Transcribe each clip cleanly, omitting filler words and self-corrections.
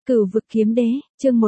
Cửu vực kiếm đế, chương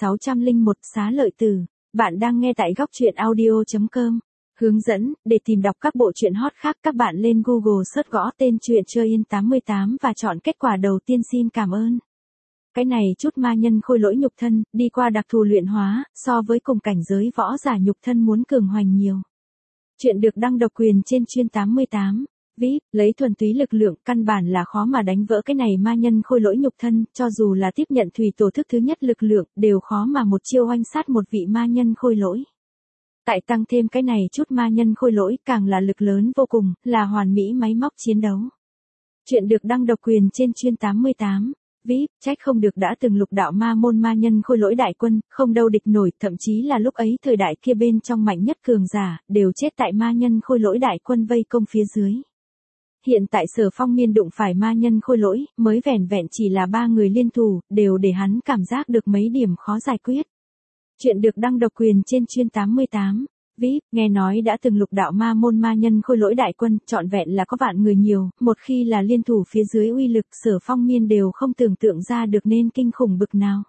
1601 xá lợi tử. Bạn đang nghe tại góc truyện audio.com. Hướng dẫn, để tìm đọc các bộ truyện hot khác các bạn lên Google search gõ tên truyện Chơi Yên 88 và chọn kết quả đầu tiên xin cảm ơn. Cái này chút ma nhân khôi lỗi nhục thân, đi qua đặc thù luyện hóa, so với cùng cảnh giới võ giả nhục thân muốn cường hoành nhiều. Chuyện được đăng độc quyền trên chuyên 88. VIP, lấy thuần túy lực lượng, căn bản là khó mà đánh vỡ cái này ma nhân khôi lỗi nhục thân, cho dù là tiếp nhận thủy tổ thức thứ nhất lực lượng, đều khó mà một chiêu oanh sát một vị ma nhân khôi lỗi. Tại tăng thêm cái này chút ma nhân khôi lỗi, càng là lực lớn vô cùng, là hoàn mỹ máy móc chiến đấu. Chuyện được đăng độc quyền trên chuyên 88. VIP, trách không được đã từng lục đạo ma môn ma nhân khôi lỗi đại quân, không đâu địch nổi, thậm chí là lúc ấy thời đại kia bên trong mạnh nhất cường giả, đều chết tại ma nhân khôi lỗi đại quân vây công phía dưới. Hiện tại Sở Phong Miên đụng phải ma nhân khôi lỗi, mới vẻn vẹn chỉ là 3 người liên thủ, đều để hắn cảm giác được mấy điểm khó giải quyết. Chuyện được đăng độc quyền trên chuyên 88. VIP, nghe nói đã từng lục đạo ma môn ma nhân khôi lỗi đại quân, trọn vẹn là có vạn người nhiều, một khi là liên thủ phía dưới uy lực Sở Phong Miên đều không tưởng tượng ra được nên kinh khủng bực nào.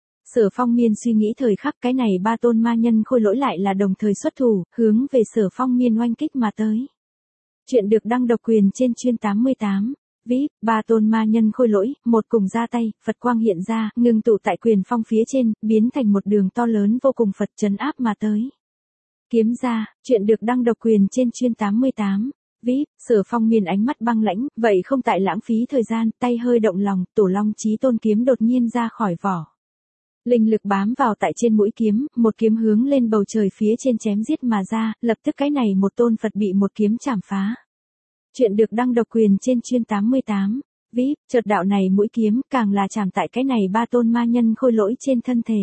Sở Phong Miên suy nghĩ thời khắc cái này 3 tôn ma nhân khôi lỗi lại là đồng thời xuất thủ, hướng về Sở Phong Miên oanh kích mà tới. Chuyện được đăng độc quyền trên chuyên 88. VIP, 3 tôn ma nhân khôi lỗi, một cùng ra tay, Phật quang hiện ra, ngưng tụ tại quyền phong phía trên, biến thành một đường to lớn vô cùng Phật trấn áp mà tới. Kiếm ra, chuyện được đăng độc quyền trên chuyên 88. VIP, Sở Phong Miên ánh mắt băng lãnh, vậy không tại lãng phí thời gian, tay hơi động lòng, Tổ Long Chí Tôn kiếm đột nhiên ra khỏi vỏ. Linh lực bám vào tại trên mũi kiếm, một kiếm hướng lên bầu trời phía trên chém giết mà ra, lập tức cái này một tôn Phật bị một kiếm chảm phá. Chuyện được đăng độc quyền trên chuyên 88. VIP, chợt đạo này mũi kiếm, càng là chạm tại cái này 3 tôn ma nhân khôi lỗi trên thân thể.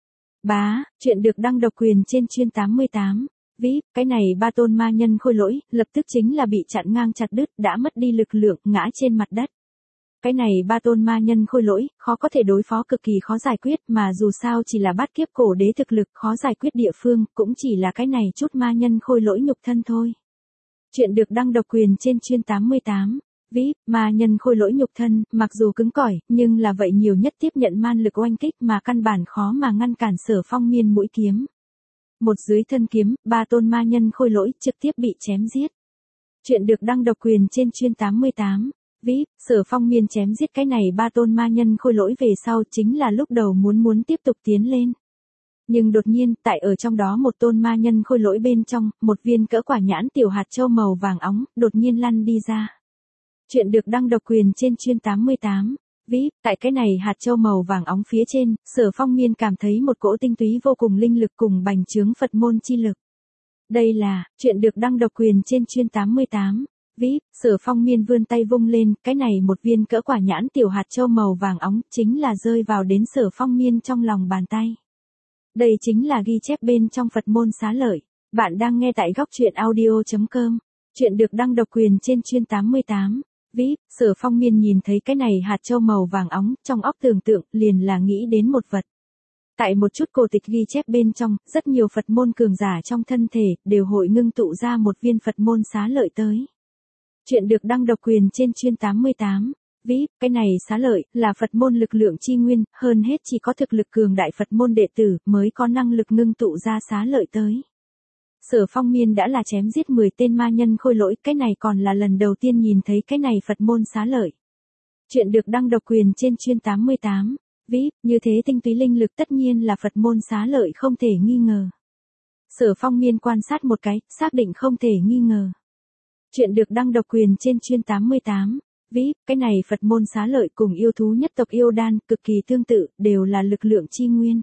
Bá, chuyện được đăng độc quyền trên chuyên 88. VIP, cái này 3 tôn ma nhân khôi lỗi, lập tức chính là bị chặn ngang chặt đứt, đã mất đi lực lượng, ngã trên mặt đất. Cái này 3 tôn ma nhân khôi lỗi, khó có thể đối phó, cực kỳ khó giải quyết, mà dù sao chỉ là bát kiếp cổ đế thực lực, khó giải quyết địa phương, cũng chỉ là cái này chút ma nhân khôi lỗi nhục thân thôi. Chuyện được đăng độc quyền trên chuyên 88. VIP, ma nhân khôi lỗi nhục thân, mặc dù cứng cỏi, nhưng là vậy nhiều nhất tiếp nhận man lực oanh kích mà căn bản khó mà ngăn cản Sở Phong Miên mũi kiếm. Một dưới thân kiếm, 3 tôn ma nhân khôi lỗi trực tiếp bị chém giết. Chuyện được đăng độc quyền trên chuyên 88. VIP, Sở Phong Miên chém giết cái này 3 tôn ma nhân khôi lỗi về sau chính là lúc đầu muốn tiếp tục tiến lên. Nhưng đột nhiên, tại ở trong đó một tôn ma nhân khôi lỗi bên trong, một viên cỡ quả nhãn tiểu hạt châu màu vàng óng, đột nhiên lăn đi ra. Chuyện được đăng độc quyền trên chuyên 88. VIP, tại cái này hạt châu màu vàng óng phía trên, Sở Phong Miên cảm thấy một cỗ tinh túy vô cùng linh lực cùng bành trướng Phật môn chi lực. Đây là, chuyện được đăng độc quyền trên chuyên 88. VIP, Sở Phong Miên vươn tay vung lên, cái này một viên cỡ quả nhãn tiểu hạt châu màu vàng óng, chính là rơi vào đến Sở Phong Miên trong lòng bàn tay. Đây chính là ghi chép bên trong Phật môn xá lợi. Bạn đang nghe tại góc truyện audio.com. Chuyện được đăng độc quyền trên chuyên 88. VIP, Sở Phong Miên nhìn thấy cái này hạt châu màu vàng óng, trong óc tưởng tượng, liền là nghĩ đến một vật. Tại một chút cổ tịch ghi chép bên trong, rất nhiều Phật môn cường giả trong thân thể, đều hội ngưng tụ ra một viên Phật môn xá lợi tới. Chuyện được đăng độc quyền trên chuyên 88. VIP, cái này xá lợi, là Phật môn lực lượng chi nguyên, hơn hết chỉ có thực lực cường đại Phật môn đệ tử, mới có năng lực ngưng tụ ra xá lợi tới. Sở Phong Miên đã là chém giết 10 tên ma nhân khôi lỗi, cái này còn là lần đầu tiên nhìn thấy cái này Phật môn xá lợi. Chuyện được đăng độc quyền trên chuyên 88. VIP, như thế tinh túy linh lực tất nhiên là Phật môn xá lợi không thể nghi ngờ. Sở Phong Miên quan sát một cái, xác định không thể nghi ngờ. Chuyện được đăng độc quyền trên chuyên 88. VIP, cái này Phật môn xá lợi cùng yêu thú nhất tộc yêu đan, cực kỳ tương tự, đều là lực lượng chi nguyên.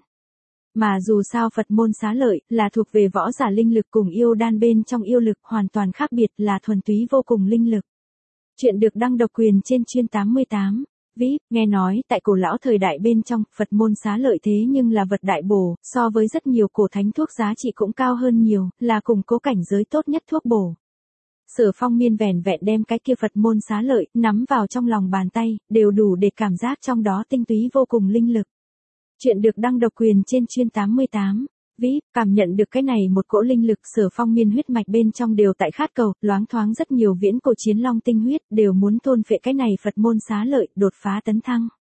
Mà dù sao Phật môn xá lợi, là thuộc về võ giả linh lực cùng yêu đan bên trong yêu lực, hoàn toàn khác biệt, là thuần túy vô cùng linh lực. Chuyện được đăng độc quyền trên chuyên 88. VIP, nghe nói, tại cổ lão thời đại bên trong, Phật môn xá lợi thế nhưng là vật đại bổ, so với rất nhiều cổ thánh thuốc giá trị cũng cao hơn nhiều, là cùng cố cảnh giới tốt nhất thuốc bổ. Sở Phong Miên vẻn vẹn đem cái kia Phật môn xá lợi, nắm vào trong lòng bàn tay, đều đủ để cảm giác trong đó tinh túy vô cùng linh lực. Chuyện được đăng độc quyền trên chuyên 88. VIP, cảm nhận được cái này một cỗ linh lực, Sở Phong Miên huyết mạch bên trong đều tại khát cầu, loáng thoáng rất nhiều viễn cổ chiến long tinh huyết, đều muốn thôn phệ cái này Phật môn xá lợi, đột phá tấn thăng.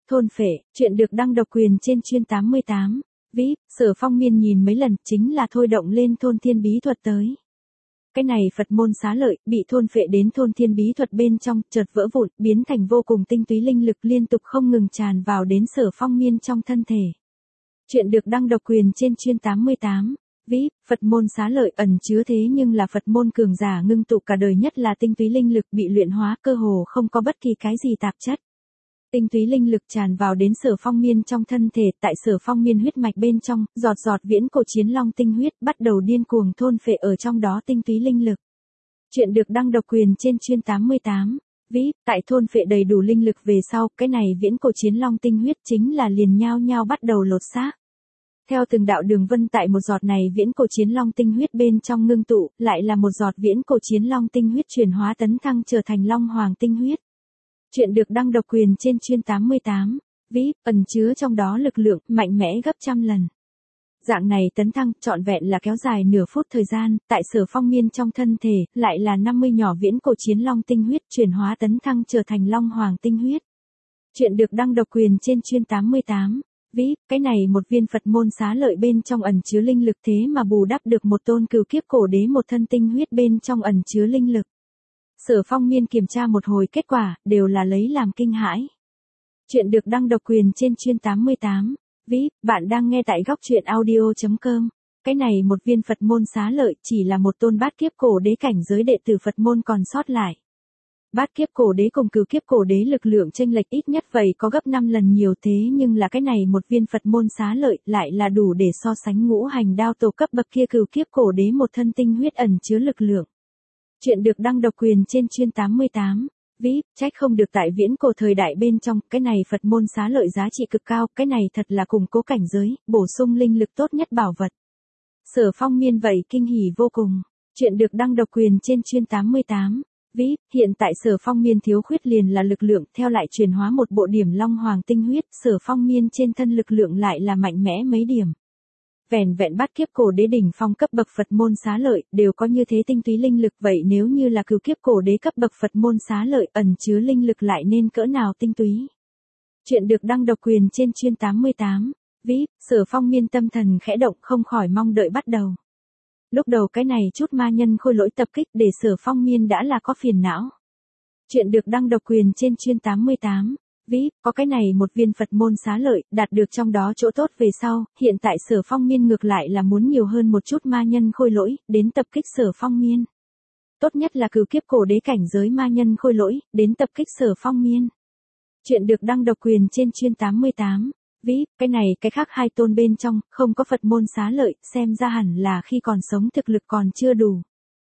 Thôn phệ, chuyện được đăng độc quyền trên chuyên 88. VIP, Sở Phong Miên nhìn mấy lần, chính là thôi động lên thôn thiên bí thuật tới. Cái này Phật môn xá lợi, bị thôn phệ đến thôn thiên bí thuật bên trong, chợt vỡ vụn, biến thành vô cùng tinh túy linh lực liên tục không ngừng tràn vào đến Sở Phong Miên trong thân thể. Chuyện được đăng độc quyền trên chuyên 88. VIP, Phật môn xá lợi ẩn chứa thế nhưng là Phật môn cường giả ngưng tụ cả đời nhất là tinh túy linh lực bị luyện hóa cơ hồ không có bất kỳ cái gì tạp chất. Tinh túy linh lực tràn vào đến Sở Phong Miên trong thân thể, tại Sở Phong Miên huyết mạch bên trong, giọt giọt viễn cổ chiến long tinh huyết bắt đầu điên cuồng thôn phệ ở trong đó tinh túy linh lực. Chuyện được đăng độc quyền trên chuyên 88. VIP, tại thôn phệ đầy đủ linh lực về sau, cái này viễn cổ chiến long tinh huyết chính là liền nhao nhao bắt đầu lột xác. Theo từng đạo đường vân tại một giọt này viễn cổ chiến long tinh huyết bên trong ngưng tụ, lại là một giọt viễn cổ chiến long tinh huyết chuyển hóa tấn thăng trở thành long hoàng tinh huyết. Chuyện được đăng độc quyền trên chuyên 88. VIP, ẩn chứa trong đó lực lượng mạnh mẽ gấp trăm lần. Dạng này tấn thăng trọn vẹn là kéo dài nửa phút thời gian, tại Sở Phong Miên trong thân thể, lại là 50 nhỏ viễn cổ chiến long tinh huyết chuyển hóa tấn thăng trở thành long hoàng tinh huyết. Chuyện được đăng độc quyền trên chuyên 88. VIP, cái này một viên Phật môn xá lợi bên trong ẩn chứa linh lực thế mà bù đắp được một tôn cửu kiếp cổ đế một thân tinh huyết bên trong ẩn chứa linh lực. Sở Phong Miên kiểm tra một hồi kết quả, đều là lấy làm kinh hãi. Chuyện được đăng độc quyền trên chuyên 88. VIP, bạn đang nghe tại góc truyện audio.com. Cái này một viên Phật môn xá lợi chỉ là một tôn bát kiếp cổ đế cảnh giới đệ tử Phật môn còn sót lại. Bát kiếp cổ đế cùng cửu kiếp cổ đế lực lượng chênh lệch ít nhất vậy có gấp 5 lần nhiều thế nhưng là cái này một viên Phật môn xá lợi lại là đủ để so sánh ngũ hành đao tổ cấp bậc kia cửu kiếp cổ đế một thân tinh huyết ẩn chứa lực lượng. Chuyện được đăng độc quyền trên chuyên 88. VIP, trách không được tại viễn cổ thời đại bên trong, cái này Phật môn xá lợi giá trị cực cao, cái này thật là củng cố cảnh giới, bổ sung linh lực tốt nhất bảo vật. Sở Phong Miên vậy kinh hỉ vô cùng. Chuyện được đăng độc quyền trên chuyên 88. VIP, hiện tại Sở Phong Miên thiếu khuyết liền là lực lượng, theo lại chuyển hóa một bộ điểm long hoàng tinh huyết, Sở Phong Miên trên thân lực lượng lại là mạnh mẽ mấy điểm. Vẻn vẹn bát kiếp cổ đế đỉnh phong cấp bậc Phật môn xá lợi, đều có như thế tinh túy linh lực, vậy nếu như là cửu kiếp cổ đế cấp bậc Phật môn xá lợi ẩn chứa linh lực lại nên cỡ nào tinh túy. Chuyện được đăng độc quyền trên chuyên 88. VIP, Sở Phong Miên tâm thần khẽ động không khỏi mong đợi bắt đầu. Lúc đầu cái này chút ma nhân khôi lỗi tập kích để Sở Phong Miên đã là có phiền não. Chuyện được đăng độc quyền trên chuyên 88. VIP, có cái này một viên Phật môn xá lợi, đạt được trong đó chỗ tốt về sau, hiện tại Sở Phong Miên ngược lại là muốn nhiều hơn một chút ma nhân khôi lỗi, đến tập kích Sở Phong Miên. Tốt nhất là cửu kiếp cổ đế cảnh giới ma nhân khôi lỗi, đến tập kích Sở Phong Miên. Chuyện được đăng độc quyền trên chuyên 88. VIP, cái này cái khác hai tôn bên trong, không có Phật môn xá lợi, xem ra hẳn là khi còn sống thực lực còn chưa đủ.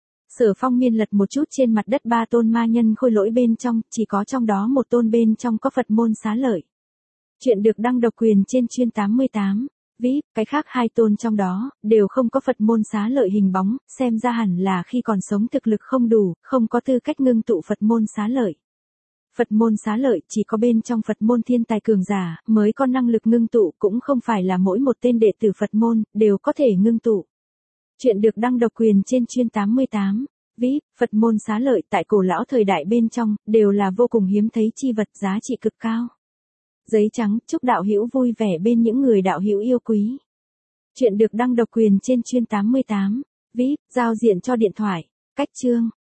Sở Phong Miên lật một chút trên mặt đất ba tôn ma nhân khôi lỗi bên trong, chỉ có trong đó một tôn bên trong có Phật môn xá lợi. Chuyện được đăng độc quyền trên chuyên 88. VIP, cái khác hai tôn trong đó, đều không có Phật môn xá lợi hình bóng, xem ra hẳn là khi còn sống thực lực không đủ, không có tư cách ngưng tụ Phật môn xá lợi. Phật môn xá lợi chỉ có bên trong Phật môn thiên tài cường giả, mới có năng lực ngưng tụ, cũng không phải là mỗi một tên đệ tử Phật môn, đều có thể ngưng tụ. Chuyện được đăng độc quyền trên chuyên 88. VIP, Phật môn xá lợi tại cổ lão thời đại bên trong, đều là vô cùng hiếm thấy chi vật giá trị cực cao. Giấy trắng, chúc đạo hữu vui vẻ bên những người đạo hữu yêu quý. Chuyện được đăng độc quyền trên chuyên 88. VIP, giao diện cho điện thoại. Cách chương.